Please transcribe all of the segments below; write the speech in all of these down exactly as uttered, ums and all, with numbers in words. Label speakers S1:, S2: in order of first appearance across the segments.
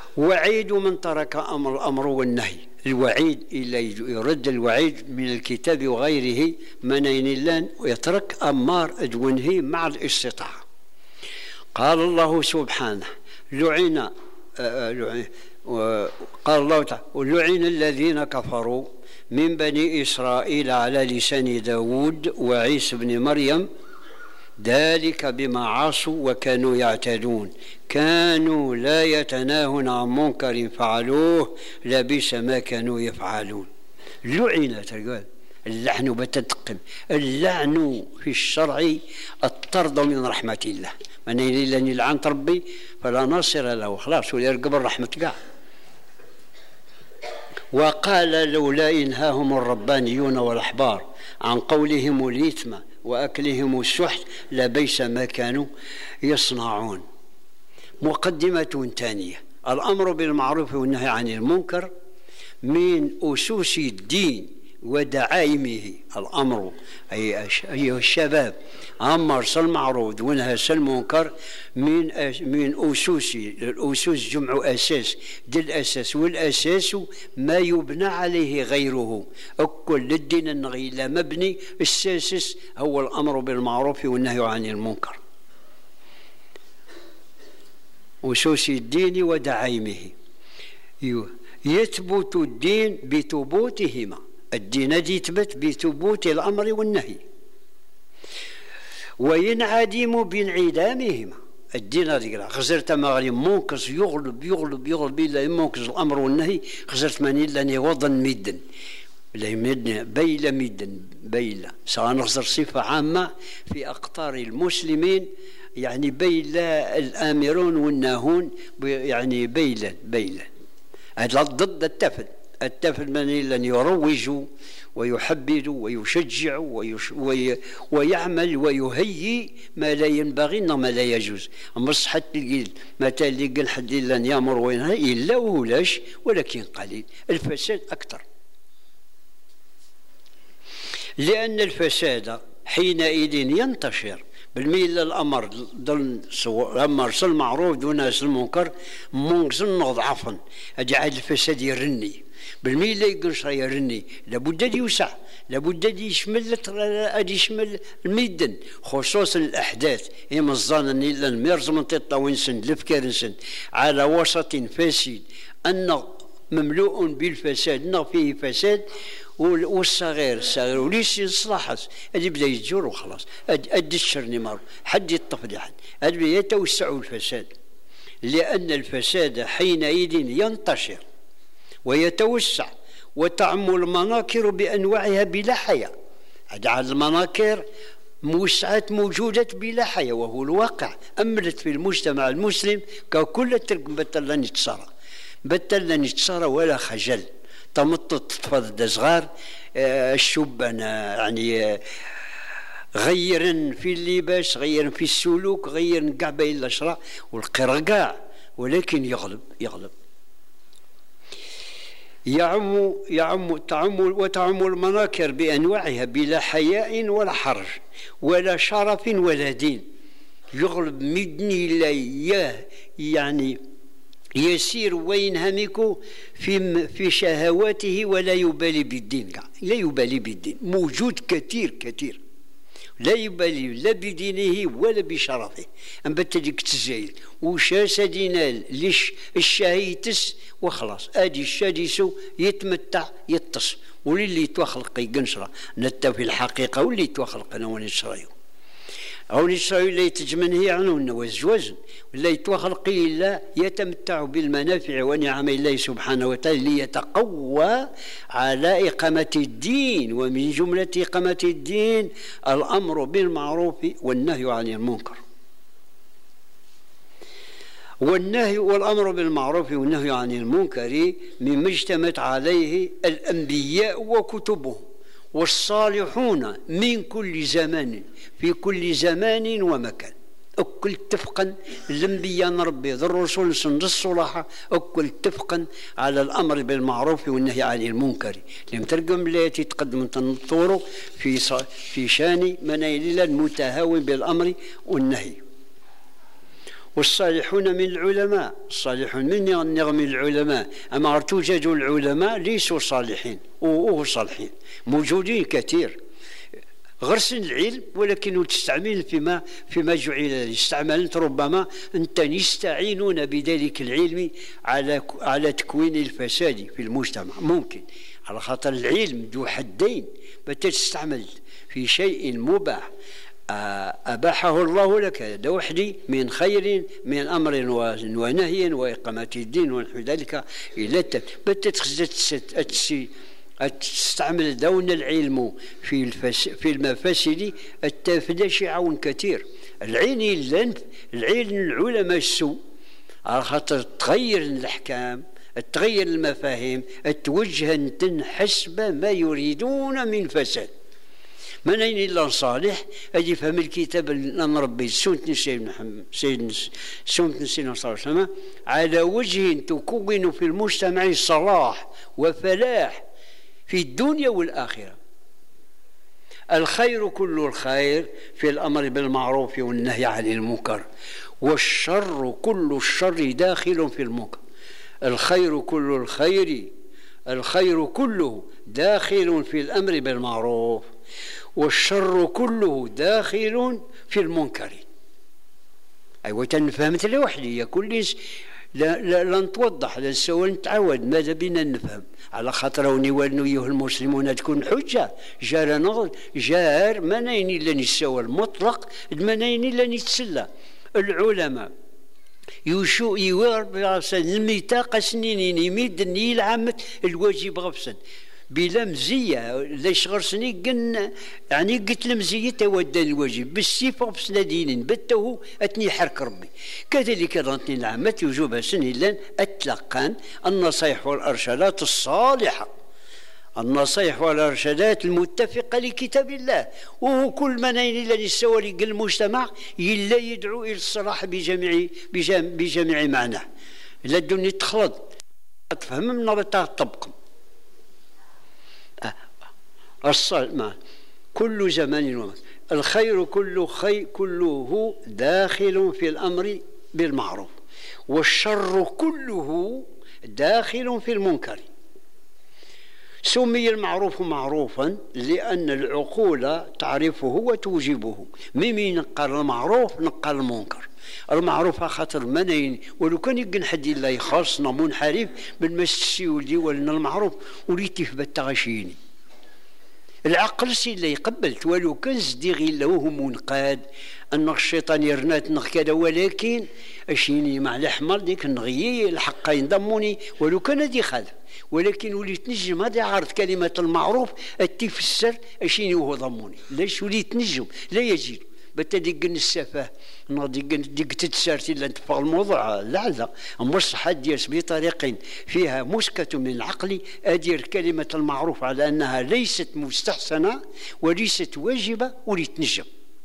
S1: وعيد من ترك أمر الأمر والنهي. الوعيد إلا يرد الوعيد من الكتاب وغيره منين اللان ويترك أمار أجونه مع الاستطاعة. قال الله سبحانه لعن قال الله تعالى ولعن الذين كفروا من بني إسرائيل على لسان داود وعيسى بن مريم ذلك بما عصوا وكانوا يعتدون كانوا لا يتناهون عن منكر فعلوه لبئس ما كانوا يفعلون. لعنت اللعن بتدقم. اللعن في الشرع الطرد من رحمة الله. من إلا يلعن ربي فلا ناصر له خلاص ويرقب الرحمة كاع. وقال لولا إنهاهم الربانيون والأحبار عن قولهم الإثم وأكلهم السحت لبئس ما كانوا يصنعون. مقدمة ثانية: الأمر بالمعروف والنهي عن المنكر من أسس الدين ودعائمه. الأمر أي أيها الشباب أمر بالمعروف ونهى عن المنكر من من أسس. الأسس جمع أساس، دي الأساس، والأساس ما يبنى عليه غيره. كل الدين النغي لا مبني الساسس هو الأمر بالمعروف والنهي عن المنكر. أسس الدين ودعائمه. يثبت الدين بثبوتهما. الدين يثبت بثبوت الأمر والنهي وينعدم بانعدامهما. الدين هذا خسرت مغرب منكس يغلب يغلب يغلب إلا منكس الأمر والنهي خسرت من إلا نوضا مدا لا يمدن بيلا مدا بيلا سواء نخسر صفة عامة في أقطار المسلمين يعني بيلا الآمرون والناهون يعني بيلا بيلا هذا ضد التفل. التفل من إلا يروج ويحبذ ويشجع ويش وي ويعمل ويهيئ ما لا ينبغي ما لا يجوز. أما الصحة الجيل متى اللي قال حد إلا يأمر وينهى إلا ولاش ولكن قليل. الفساد أكثر لأن الفساد حينئذ ينتشر بالميل الأمر ضمن الأمر المعروف دون المنكر منقص ضعفا أجعل الفساد يرني بالميل لا يقنش يرني لابد يوسع لابد يشمل يشمل الميدان خصوصا الأحداث إما الظن إلا الميرز من تطاوينسن لفكارنسن على وسط فاسد أن مملوء بالفساد أن فيه فساد والصغير الصغير وليس يصلحت هذه بدا يتجور وخلاص ادي الشرني مار حد يطفي حد هذا يتوسع الفساد لأن الفساد حينئذ ينتشر ويتوسع وتعم المناكر بأنواعها بلا حياة. هذا المناكر موسعات موجودة بلا حياة وهو الواقع. أملت في المجتمع المسلم ككل ترك بتلا نتصارى بتلا نتصارى ولا خجل تمطط تفضل صغار الشبان يعني غيرا في اللباس غيرا في السلوك غيرا كاع بين الاشراء والقرقاع ولكن يغلب يغلب يعم يعم تعم وتعم المناكر بانواعها بلا حياء ولا حرج ولا شرف ولا دين. يغلب مدني لا يعني يسير وينهمك في في شهواته ولا يبالي بالدين. لا يبالي بالدين موجود كثير كثير لا يبالي لا بدينه ولا بشرفه. أم بتديك تزايد وشاس دينال ليش الشهيتس وخلاص ادي الشاديسو يتمتع يتص وللي يتوخلق يقنشره نتا في الحقيقه واللي يتوخلق انا ونشريو أو نشريو لا يتجمن هي عنون وزوزن ولا يتوخلق إلا يتمتع بالمنافع ونعم الله سبحانه وتعالى ليتقوى على إقامة الدين. ومن جملة إقامة الدين الأمر بالمعروف والنهي عن المنكر. والنهي والأمر بالمعروف والنهي عن المنكر مما اجتمعت عليه الأنبياء وكتبهم والصالحون من كل زمان في كل زمان ومكان. أكل اتفقا الأنبياء نربي ذو الرسول سند الصلاحة أكل اتفقا على الأمر بالمعروف والنهي عن المنكر. لم ترجم التي تقدم تنطور في في شان من المتهاون بالأمر والنهي. والصالحون من العلماء، الصالحون من من العلماء، أما توجد العلماء ليسوا صالحين وهو صالحين موجودين كثير غرس العلم، ولكن تستعمل فيما فيما جعل استعملت ربما أنت يستعينون بذلك العلم على على تكوين الفساد في المجتمع، ممكن على خاطر العلم ذو حدين، بتستعمل في شيء مباح أباحه الله لك هذا وحدي من خير من أمر ونهي وإقامة الدين ونحو ذلك إلى تستعمل دون العلم في الفس في المفاسد التافهة شيء كثير. العين اللنف العلم العلماء السوء على خاطر تغير الأحكام، تغير المفاهيم، توجه حسب ما يريدون من فساد. من أين إلا صالح أجي فهم الكتاب الأمر ربي سنة سيدنا محمد سيدنا سنة سيدنا صلى الله عليه وسلم على وجه تكون في المجتمع صلاح وفلاح في الدنيا والآخرة. الخير كل الخير في الأمر بالمعروف والنهي عن المنكر، والشر كل الشر داخل في المنكر. الخير كل الخير الخير كله داخل في الأمر بالمعروف، والشر كله داخل في المنكر. أيوة تنفهمت لوحدي كل لا لا لا نتوضح لا نسوي نتعود، ماذا بينا نفهم على خاطر ونولوا أيها المسلمون تكون حجة جار نغل جار منين إلا نسوى المطلق منين إلا نتسلى. العلماء يوشو يوار الميثاق سنين يمد يلعم الواجب غفصا بلا مزية ليش غرسني قن يعني قلت المزية تودى الواجب بالسيف غفصنا دينين بته أتني حرك ربي. كذلك رانتني العامة يوجوبها سنين لان أتلقان النصائح والأرشادات الصالحة، النصائح والأرشادات المتفقة لكتاب الله، وهو كل من إلا يسوى المجتمع إلا يدعو إلى الصلاح بجميع بجميع معناه. لا الدنيا تخلط تفهم من نبتها الطبق. الصلاة كل زمان ومكان، الخير كله خير كله داخل في الأمر بالمعروف، والشر كله داخل في المنكر. سمي المعروف معروفا لأن العقول تعرفه وتوجبه. ممن نقال المعروف نقال المنكر. المعروف خاطر منين ولو كان يقن حد الله يخاصنا منحرف بالمسسي ولدي ولنا المعروف وليتي في بالتغشيني. العقل سي اللي يقبلت ولو كان صديقي له منقاد ان الشيطان يرنات نغ كذا، ولكن اشيني مع الاحمر ديك نغيي الحق ينضموني ولو كان هذه خالف، ولكن وليت نجم هذا عرض كلمه المعروف اتي في السر اشيني وهو ضموني. ليش وليت نجم لا يجي بتدق السفاه نضيق دق تتسارتي الا نتفق الموضوع لعل مش حد بطريق فيها مسكة من العقل ادير كلمة المعروف على انها ليست مستحسنة وليست واجبة وليت نجم.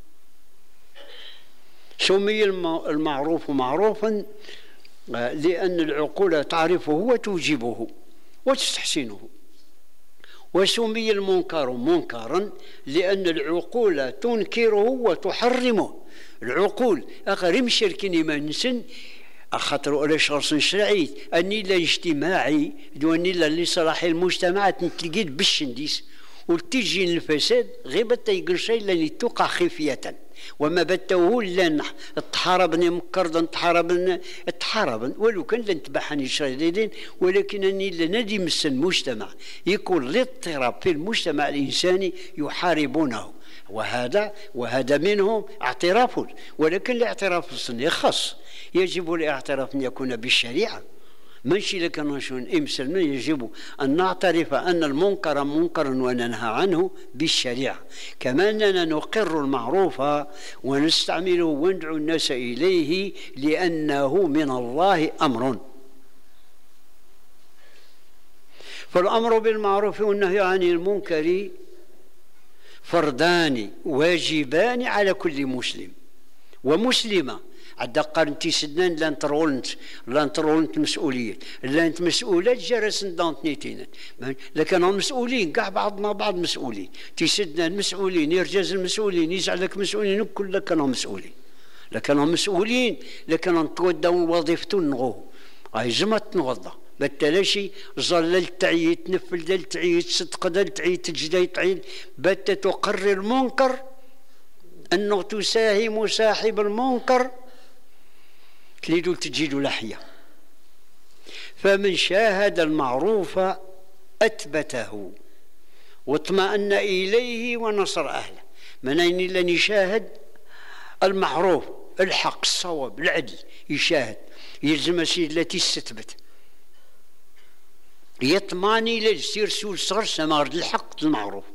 S1: سمي المعروف معروفا لأن العقول تعرفه وتوجبه وتستحسنه، وسمي المنكر منكرا لأن العقول تنكره وتحرمه. العقول أغرم شركني ما نسن أخطر على شخص شرعي أني لا اجتماعي دواني لا لصلاح المجتمع تنتلقيت بالشنديس وتجي الفساد غير بتا يقول شيء لاني توقع خفية، وما بتوه لان تحاربني مكردا تحاربن تحاربن ولو كان لن تبحني شريدين، ولكن اني لندي مس المجتمع يكون الاضطراب في المجتمع الانساني يحاربونه، وهذا وهذا منهم اعتراف، ولكن الاعتراف السني خاص يجب الاعتراف ان يكون بالشريعه. ماشي لك نشون امسلنا يجب أن نعترف أن المنكر منكر وننهى عنه بالشريعة، كما أننا نقر المعروف ونستعمله وندعو الناس إليه لأنه من الله أمر. فالأمر بالمعروف والنهي عن المنكر فردان واجبان على كل مسلم ومسلمة. عدا قارنتي سدنان لان ترولنت لان ترولنت مسؤولية لان مسؤولات جرس ندانت نيتين، لكن هم مسؤولين كاع بعضنا بعض مسؤولين تيسدنا المسؤولين يرجز المسؤولين يزعلك مسؤولين كل كانوا مسؤولين. لكانوا مسؤولين، لكان تودوا وظيفته نغوه هاي زمت نوضى بالتلاشي ظل تعي يتنفل دل تعي يتصدق دل تعي تجدي تعي بت تقرر المنكر انه تساهم صاحب المنكر تريدوا تجيدوا لحيه. فمن شاهد المعروف اثبته واطمأن اليه ونصر اهله. من اين لن يشاهد المعروف الحق الصواب العدل يشاهد يلزم سيد التي تثبت يطماني للسير سول صغر سمار الحق المعروف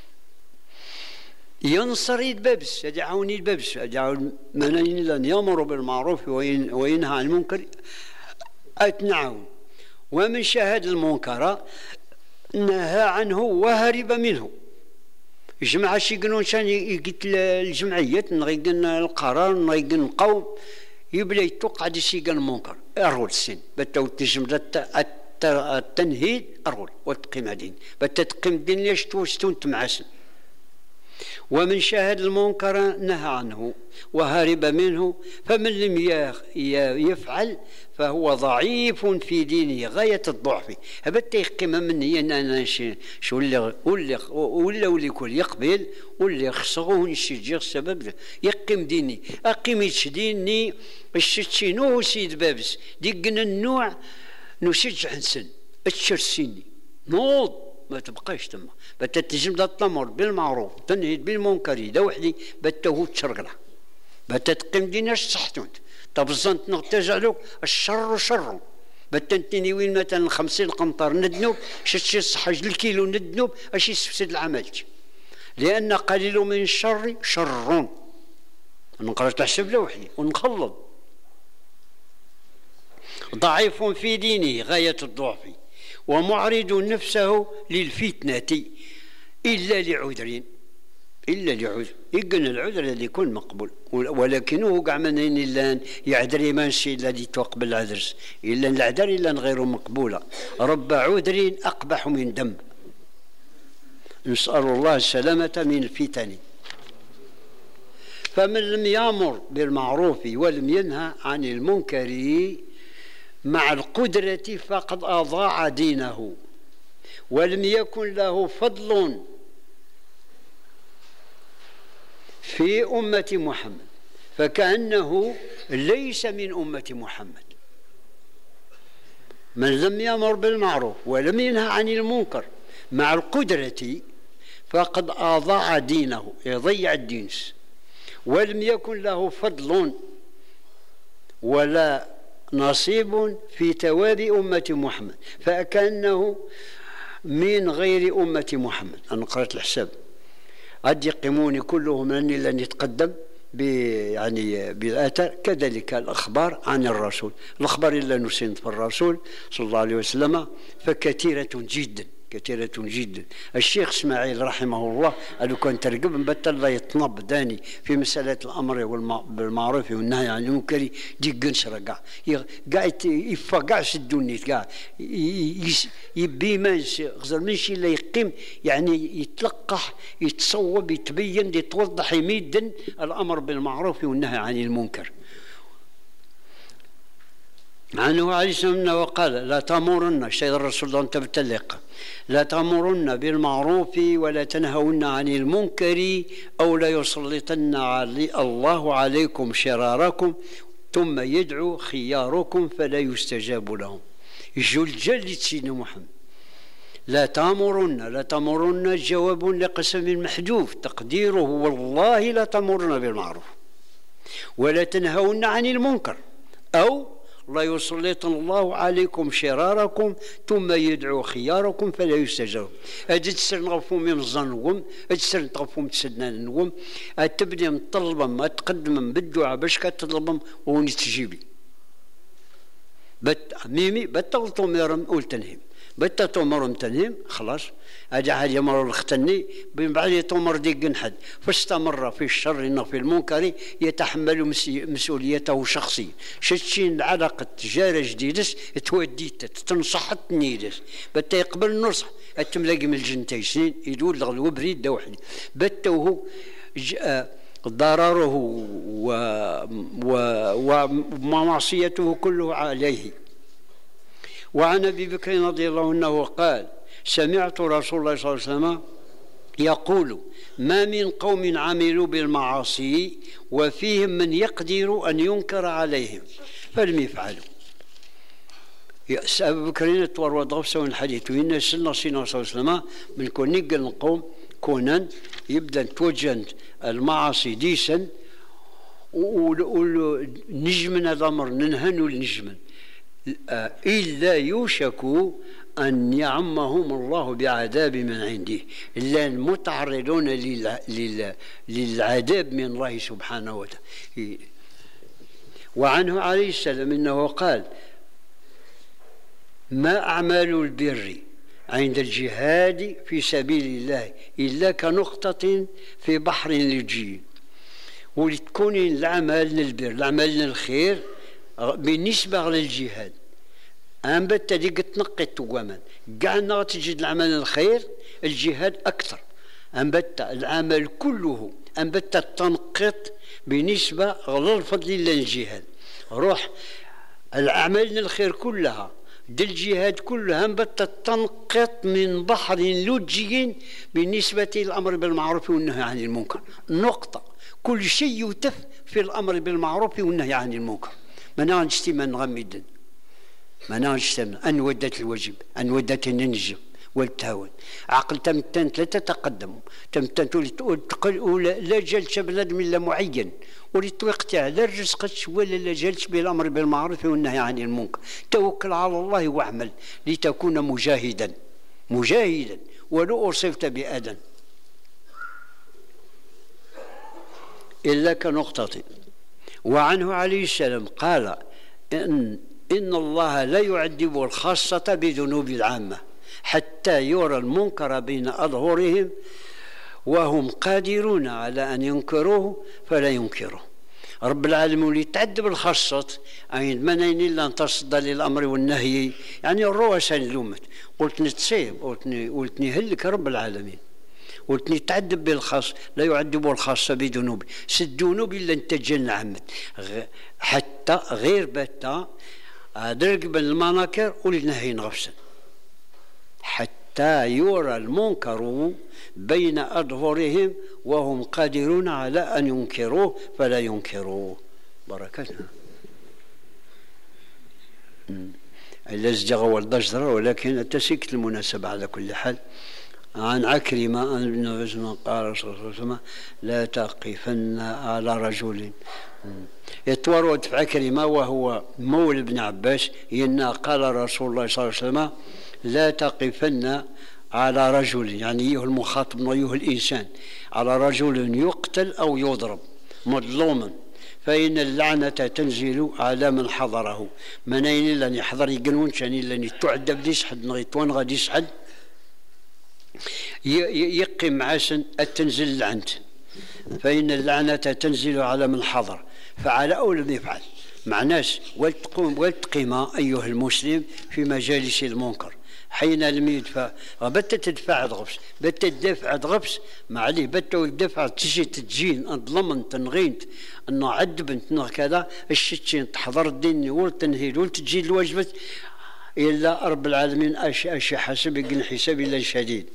S1: ينصر الببس يدعوني الببس يدعون من لن يأمر بالمعروف وينهى عن المنكر أتنعون. ومن شاهد المنكر نهى عنه وهرب منه. الجماعة شي يقولون شان يقت الجمعيات نغيقن القرار نغيقن القوم يبلا يتوقع دي سيقن المنكر أرغل السن بتو تجمد التنهيد أرغل وتقيم دين بتتقيم دين ليش توستون تمعسن. ومن شاهد المنكر نهى عنه وهرب منه. فمن لم يفعل فهو ضعيف في دينه غاية الضعف. هبت يقيم مني أنا شو اللي ولا ولا واللي يكون يقبل واللي يخصغه يشجع السبب يقيم ديني أقيم ديني الشتشينو سيد بابس ديقنا النوع نشجع نسن الشرسيني نوض ما تبقاش تما بتتجمد التمر بالمعروف تنهيد بالمنكر دا وحدي بتهو تشرقله بتتقيم ديناش صحتون تبزنت نغتجعلو الشر شر بتنتني وين مثلا خمسين قنطار ندنوب شتشي صحج الكيلو ندنوب اش يسفسد العمل لان قليل من الشر شر. نقرا تحسب له وحدي ونخلط. ضعيف في دينه غاية الضعف ومعرض نفسه للفتنة إلا لعذر إلا لعذر يقن العذر الذي يكون مقبول ولكنه قاع من إلا يعذر ما نشي الذي توقبل العذر إلا العذر إلا غير مقبولة. رب عذر أقبح من دم. نسأل الله السلامة من الفتن. فمن لم يأمر بالمعروف ولم ينهى عن المنكر مع القدرة فقد أضاع دينه ولم يكن له فضل في أمة محمد فكأنه ليس من أمة محمد. من لم يأمر بالمعروف ولم ينهى عن المنكر مع القدرة فقد أضاع دينه يضيع الدين ولم يكن له فضل ولا نصيب في ثواب أمة محمد فكأنه من غير أمة محمد. أنا قرأت الحساب قد يقيمون كلهم أني لن يتقدم يعني بالآثار كذلك الأخبار عن الرسول. الأخبار إلا نسند في الرسول صلى الله عليه وسلم فكثيرة جدا كثيرة جدا. الشيخ اسماعيل رحمه الله قالوا كان ترقب بت الله يتنب داني في مسألة الأمر بالمعروف والنهي عن المنكر دي قنشرة قاع قاع يفقع سدوني قاع يبي ما غزر من شي لا يقيم يعني يتلقح يتصوب يتبين يتوضح يميدا الأمر بالمعروف والنهي عن المنكر. مع أنه عليه السلام وقال لا تأمرن الشيء الرسول الله تبتلق لا تأمرن بالمعروف ولا تنهون عن المنكر أو لا يسلطن الله عليكم شراركم ثم يدعو خياركم فلا يستجاب لهم. يجو الجل سيدنا محمد لا تأمرن لا تأمرن جواب لقسم محذوف تقديره والله لا تأمرن بالمعروف ولا تنهون عن المنكر أو لا يسلط الله عليكم شراركم ثم يدعو خياركم فلا يستجاب. أجد سر نغفو من الظنوم أجد سر نغفو من سنانوم أتبني مطلبا أتقدم بالدعاء باش كتطلبهم ونتجيبي بت ميمي بتغلطوا ميرم أول تنهيم بتا تمر تنهيم خلاص أجا حد يمر الختني من بعد تمر دي جنحد فاستمر في الشر في المنكر يتحمل مسؤوليته شخصيا شتشين علاقة تجارة جديدة توديت تنصحت نيدس بتا يقبل النصح التملاقي من الجنتين سنين يدور لغلو بريد دوحني بتا وهو ضرره ومعصيته كله عليه. وعن أبي بكر رضي الله عنه قال سمعت رسول الله صلى الله عليه وسلم يقول ما من قوم عملوا بالمعاصي وفيهم من يقدر أن ينكر عليهم فلم يفعلوا. أبو بكر توار غفصة الحديث وإن سنة سنة صلى الله عليه وسلم من كون نقل القوم كونان يبدأ توجن المعاصي ديسا ونجمنا الأمر ننهنوا النجمن إلا يوشك أن يعمهم الله بعذاب من عنده، إلا المتعرضون للعذاب من الله سبحانه وتعالى. وعنه عليه السلام أنه قال ما أعمال البر عند الجهاد في سبيل الله إلا كنقطة في بحر لجي. ولتكون الأعمال للبر الأعمال للخير بالنسبة للجهاد أنبت ديك تنقي التوامان قعنا تجد العمل الخير الجهاد أكثر أنبت العمل كله أنبت التنقيط بالنسبة للفضل للجهاد. روح الأعمال الخير كلها دي الجهاد كلها أنبت التنقيط من بحر لجي بالنسبة للأمر بالمعروف والنهي عن المنكر. نقطة كل شيء يتف في الأمر بالمعروف والنهي عن المنكر. ما نجتمع نغمدا ما نجتمع أن ودت الواجب أن ودت النجم والتهاون عقل تمتن لا تتقدم تمتن تقول لا جلت بلاد من لا معين وليت وقتها لا رزقتش ولا لا جلت بالأمر بالمعروف والنهي عن المنكر. توكل على الله واعمل لتكون مجاهدا مجاهدا ولو أصبت بأذى إلا كنقطة. وعنه عليه السلام قال إن, إن الله لا يعذب الخاصة بذنوب العامة حتى يرى المنكر بين أظهرهم وهم قادرون على أن ينكروه فلا ينكروه. رب العالمين يتعذب الخاصة أي منين إلا أن تصدى للأمر والنهي يعني الرؤساء اللومت قلت نتصيب قلتني قلتني هلك رب العالمين قلتني تعذب بالخاص لا يعذب الخاصة بذنوب الذنوب إلا أن تجن عمد حتى غير بتا درق بين المناكر والنهي نغفسا حتى يرى المنكر بين أظهرهم وهم قادرون على أن ينكروه فلا ينكروه. بركتنا الذي والضجر ولكن التسكت المناسبة على كل حال. عن عكرمة أن ابن عثمان قال صلى الله عليه وسلم لا تقفن على رجل يتورد في عكرمة وهو مولى ابن عباس إن قال رسول الله صلى الله عليه وسلم لا تقفن على رجل يعني أيها المخاطب أيها الإنسان على رجل يقتل أو يضرب مظلوما فإن اللعنة تنزل على من حضره. منين لن يحضر يقنون شاني لن يتعذب ديس حد نغيتوان غادي يسحد يقيم عاسن التنزل اللعنة فإن اللعنة تنزل على من حضر فعلى أول ما يفعل مع ناس والتقوم والتقيم أيها المسلم في مجالس المنكر حين لم يدفع بت تدفع غبس بت تدفع غبس ما عليه بت الدفع تجي تجين ضمن تنغينت انه عدبنت كذا الشتين تحضر الدين والتنهيد والتجي الواجبات الا رب العالمين اشي اشي حسب يقن حساب الا شديد.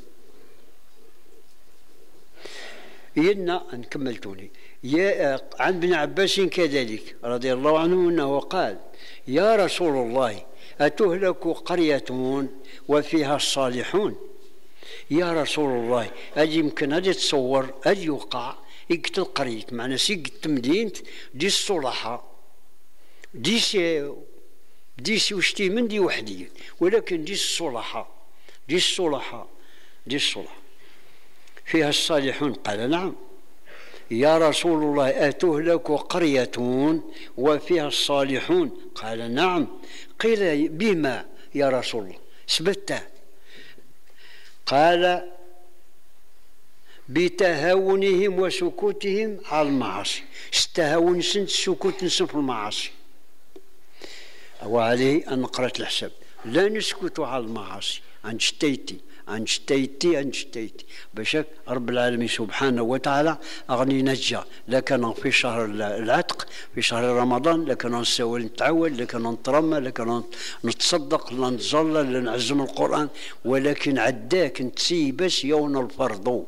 S1: ينا نكملتوني يا عن ابن عباس كذلك رضي الله عنه انه قال يا رسول الله أتهلك قرية وفيها الصالحون؟ يا رسول الله أجي يمكن أجي تصور أجي يوقع يقتل قرية معنا سيقت مدينة دي الصلحاء دي سي دي سي وشتي من دي وحدية ولكن دي الصلحاء دي الصلحاء دي الصلحاء فيها الصالحون. قال نعم يا رسول الله أتهلك قرية وفيها الصالحون؟ قال نعم. قيل بما يا رسول الله سبته؟ قال بتهاونهم وسكوتهم على المعاصي. استهاون سنت سكوت نسف المعاصي وعليه أن قرأت الحساب لا نسكت على المعاصي عن شتيتي عن شتيتي عن شتيتي باش رب العالمين سبحانه وتعالى أغني نجا. لكن في شهر العتق في شهر رمضان لكن نسوي نتعود لكن نترمى لكن نتصدق لا نتظلل لا نعزم القرآن، ولكن عداك نتسي بس يوم الفرض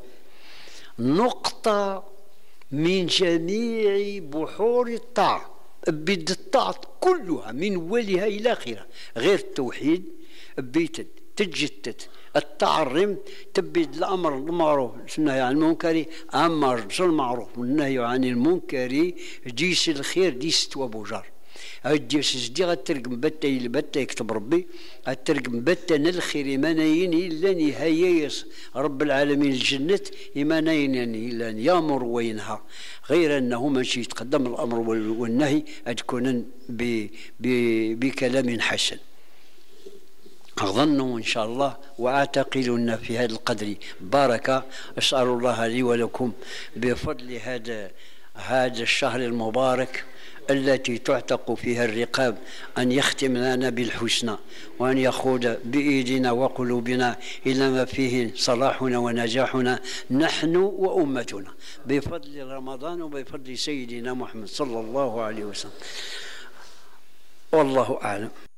S1: نقطة من جميع بحور الطاعة، بيد الطاعة كلها من ولها إلى آخرها غير التوحيد بيت تجدد التعرم تبيد الأمر المعروف والنهي عن المنكر، أمر بالمعروف والنهي عن المنكر جيس الخير ديس توابوجار الجيس دي غترقم بتا بتا يكتب ربي غترقم بتا الخير مناين إلا نهاية رب العالمين الجنة مناين إلا يامر وينهى، غير أنه ماشي يتقدم الأمر والنهي تكون بكلام حسن. أظن إن شاء الله وأعتقد أن في هذا القدر بركة. أسأل الله لي ولكم بفضل هذا هذا الشهر المبارك التي تعتق فيها الرقاب أن يختم لنا بالحسنى، وأن يخوض بإيدنا وقلوبنا إلى ما فيه صلاحنا ونجاحنا نحن وأمتنا بفضل رمضان وبفضل سيدنا محمد صلى الله عليه وسلم. والله أعلم.